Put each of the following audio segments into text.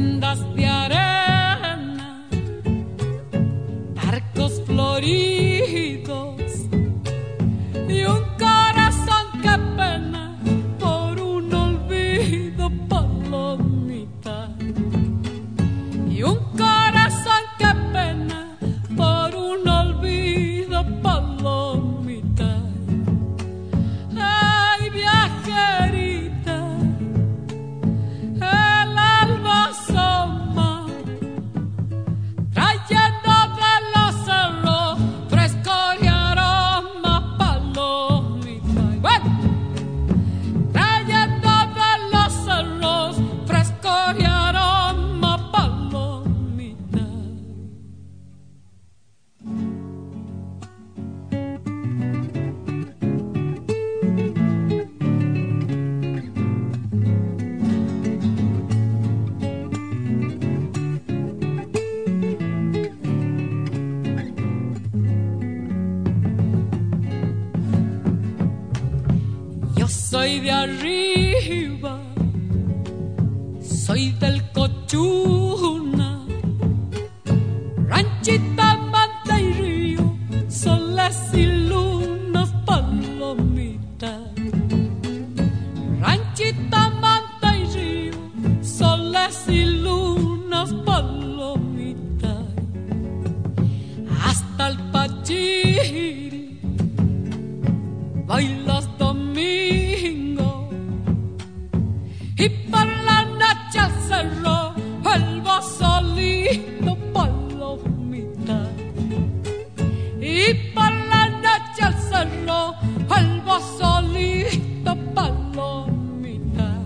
sendas de arena, arcos floridos y un corazón que pena por un olvido, palomita. Y un corazón que pena por un olvido, palomita. Ay, viajerita, el alba asoma, trayendo de los cerros frescor y aroma, palomita. Y bueno, trayendo de los cerros frescor y aroma, palomita. Yo soy de arriba, soy del Cochuna, ranchita, manta y río, soles y lunas, palomita. Ranchita, manta y río, soles y lunas, palomita. Hasta el Pachiri voy los domingos y por la noche al cerro vuelvo solito, palomita. Y por la noche al cerro vuelvo solito, palomita.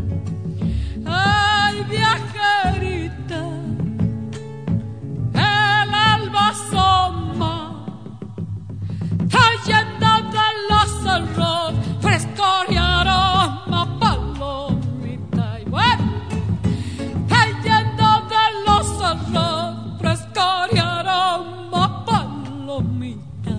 Ay, viajerita, el alba asoma, trayendo de los cerros frescor y aroma, palomita. Y bueno, trayendo de los cerros frescor y aroma, palomita.